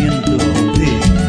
lanzamiento de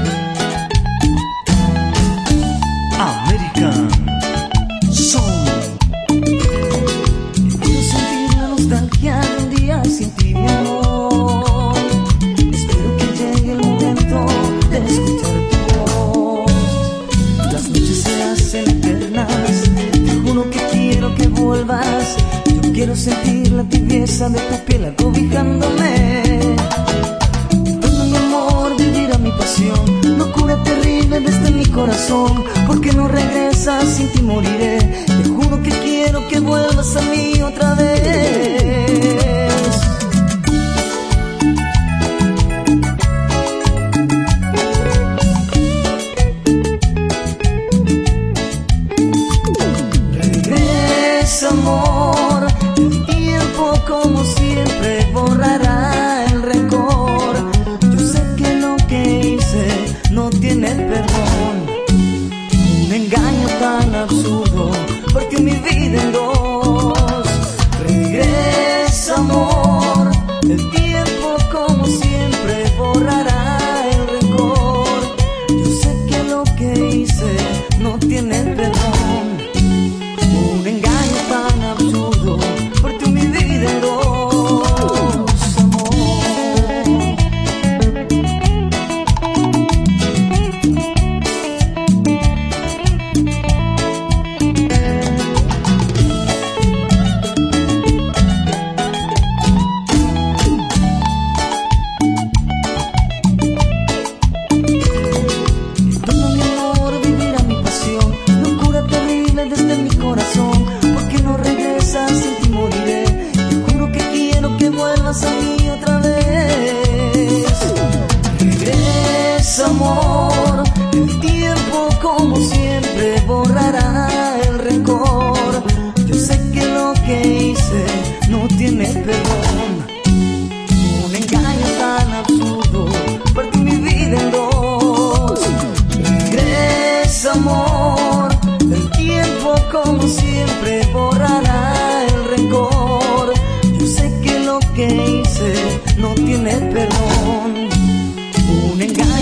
American Song. Puedo sentir la nostalgia de un día sin ti, mi amor. Espero que llegue el momento de escuchar tu voz. Las noches se hacen eternas, te juro que quiero que vuelvas. Yo quiero sentir la tibieza de tu piel acobijándome. Todo mi amor, vivir a mi pasión, locura terrible desde mi corazón. Porque no regresas, sin ti moriré. Te juro que quiero que vuelvas a mí otra vez. Regresa, amor, el tiempo como siempre borrará el rencor. Yo sé que lo que hice no tiene perdón. Un engaño tan absurdo partió mi vida en dos. Regresa, amor, el tiempo como siempre borrará el rencor. Yo sé que lo que hice no tiene perdón. Un engaño tan absurdo partió mi vida en dos, amor. Todo mi amor, vivir a mi pasión, locura terrible desde mi corazón. Porque no regresas, sin ti moriré. Te juro que quiero que vuelvas a mí otra vez. Regresa, amor, el tiempo como siempre borrará el rencor. Yo sé que lo que hice no tiene perdón. Un engaño tan absurdo partió mi vida en dos. Regresa, amor, el tiempo como siempre borrará el rencor. Yo sé que lo que hice no tiene perdón. Un engaño